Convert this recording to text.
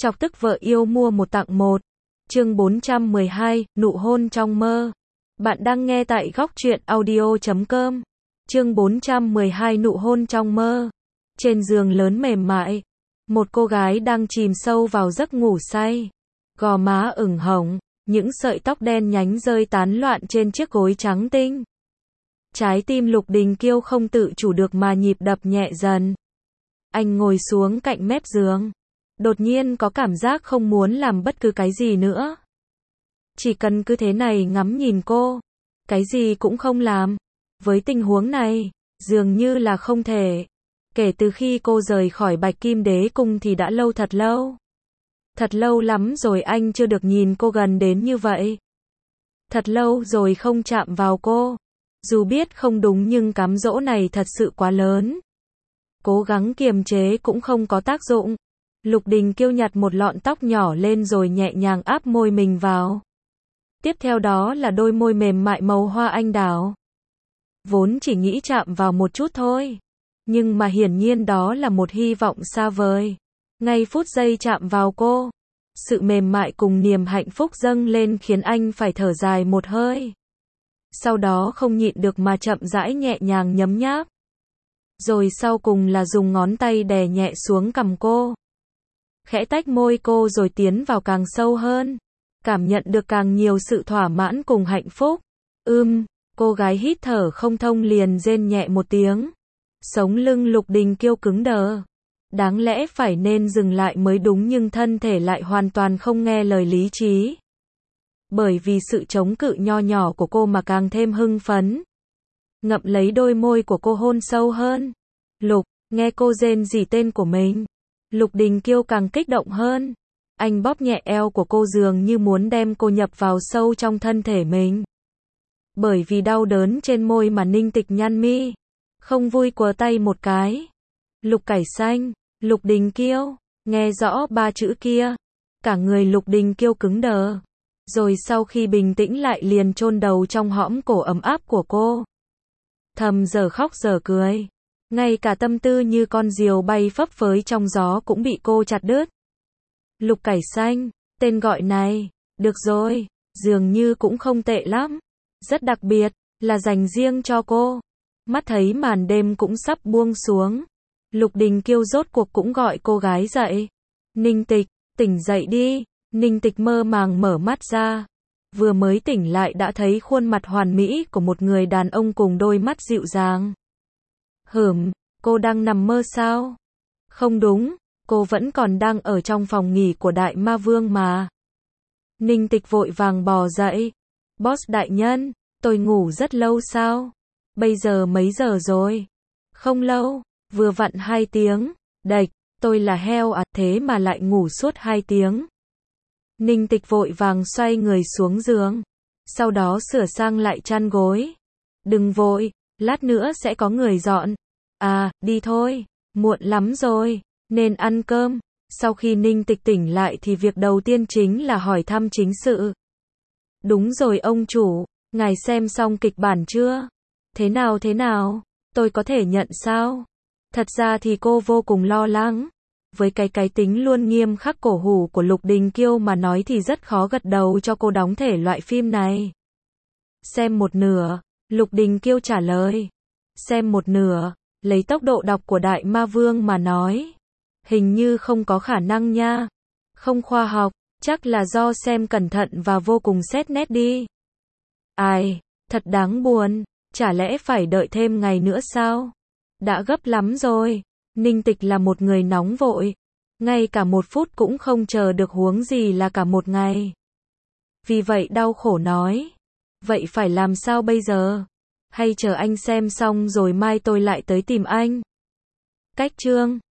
Chọc tức vợ yêu mua một tặng một. Chương 412, nụ hôn trong mơ. Bạn đang nghe tại góc truyện audio.com. Chương 412, nụ hôn trong mơ. Trên giường lớn mềm mại, một cô gái đang chìm sâu vào giấc ngủ say. Gò má ửng hồng, những sợi tóc đen nhánh rơi tán loạn trên chiếc gối trắng tinh. Trái tim Lục Đình Kiêu không tự chủ được mà nhịp đập nhẹ dần. Anh ngồi xuống cạnh mép giường. Đột nhiên có cảm giác không muốn làm bất cứ cái gì nữa. Chỉ cần cứ thế này ngắm nhìn cô. Cái gì cũng không làm. Với tình huống này, dường như là không thể. Kể từ khi cô rời khỏi Bạch Kim Đế Cung thì đã lâu, thật lâu. Thật lâu lắm rồi anh chưa được nhìn cô gần đến như vậy. Thật lâu rồi không chạm vào cô. Dù biết không đúng nhưng cám dỗ này thật sự quá lớn. Cố gắng kiềm chế cũng không có tác dụng. Lục Đình Kiêu nhặt một lọn tóc nhỏ lên rồi nhẹ nhàng áp môi mình vào. Tiếp theo đó là đôi môi mềm mại màu hoa anh đào. Vốn chỉ nghĩ chạm vào một chút thôi. Nhưng mà hiển nhiên đó là một hy vọng xa vời. Ngay phút giây chạm vào cô, sự mềm mại cùng niềm hạnh phúc dâng lên khiến anh phải thở dài một hơi. Sau đó không nhịn được mà chậm rãi nhẹ nhàng nhấm nháp. Rồi sau cùng là dùng ngón tay đè nhẹ xuống cằm cô. Khẽ tách môi cô rồi tiến vào càng sâu hơn. Cảm nhận được càng nhiều sự thỏa mãn cùng hạnh phúc. Cô gái hít thở không thông liền rên nhẹ một tiếng. Sống lưng Lục Đình Kiêu cứng đờ. Đáng lẽ phải nên dừng lại mới đúng nhưng thân thể lại hoàn toàn không nghe lời lý trí. Bởi vì sự chống cự nho nhỏ của cô mà càng thêm hưng phấn. Ngậm lấy đôi môi của cô hôn sâu hơn. Nghe cô rên rỉ tên của mình. Lục Đình Kiêu càng kích động hơn. Anh bóp nhẹ eo của cô dường như muốn đem cô nhập vào sâu trong thân thể mình. Bởi vì đau đớn trên môi mà Ninh Tịch nhăn mi. Không vui quờ tay một cái. Lục Cải Xanh, Lục Đình Kiêu, nghe rõ ba chữ kia. Cả người Lục Đình Kiêu cứng đờ. Rồi sau khi bình tĩnh lại liền chôn đầu trong hõm cổ ấm áp của cô. Thầm giờ khóc giờ cười. Ngay cả tâm tư như con diều bay phấp phới trong gió cũng bị cô chặt đứt. Lục Cải Xanh, tên gọi này, được rồi, dường như cũng không tệ lắm. Rất đặc biệt, là dành riêng cho cô. Mắt thấy màn đêm cũng sắp buông xuống. Lục Đình Kiêu rốt cuộc cũng gọi cô gái dậy. Ninh Tịch, tỉnh dậy đi. Ninh Tịch mơ màng mở mắt ra. Vừa mới tỉnh lại đã thấy khuôn mặt hoàn mỹ của một người đàn ông cùng đôi mắt dịu dàng. Cô đang nằm mơ sao? Không đúng, cô vẫn còn đang ở trong phòng nghỉ của Đại Ma Vương mà. Ninh Tịch vội vàng bò dậy. Boss đại nhân, tôi ngủ rất lâu sao? Bây giờ mấy giờ rồi? Không lâu, vừa vặn 2 tiếng. Đệch, tôi là heo à, thế mà lại ngủ suốt 2 tiếng. Ninh Tịch vội vàng xoay người xuống giường. Sau đó sửa sang lại chăn gối. Đừng vội, lát nữa sẽ có người dọn. À, đi thôi, muộn lắm rồi, nên ăn cơm. Sau khi Ninh Tịch tỉnh lại thì việc đầu tiên chính là hỏi thăm chính sự. Đúng rồi ông chủ, ngài xem xong kịch bản chưa? Thế nào, tôi có thể nhận sao? Thật ra thì cô vô cùng lo lắng. Với cái tính luôn nghiêm khắc cổ hủ của Lục Đình Kiêu mà nói thì rất khó gật đầu cho cô đóng thể loại phim này. Xem một nửa, Lục Đình Kiêu trả lời. Xem một nửa, lấy tốc độ đọc của Đại Ma Vương mà nói. Hình như không có khả năng nha. Không khoa học, chắc là do xem cẩn thận và vô cùng xét nét đi. Ai, thật đáng buồn, chả lẽ phải đợi thêm ngày nữa sao? Đã gấp lắm rồi. Ninh Tịch là một người nóng vội. Ngay cả 1 phút cũng không chờ được huống gì là cả 1 ngày. Vì vậy đau khổ nói. Vậy phải làm sao bây giờ? Hay chờ anh xem xong rồi mai tôi lại tới tìm anh? Cách chương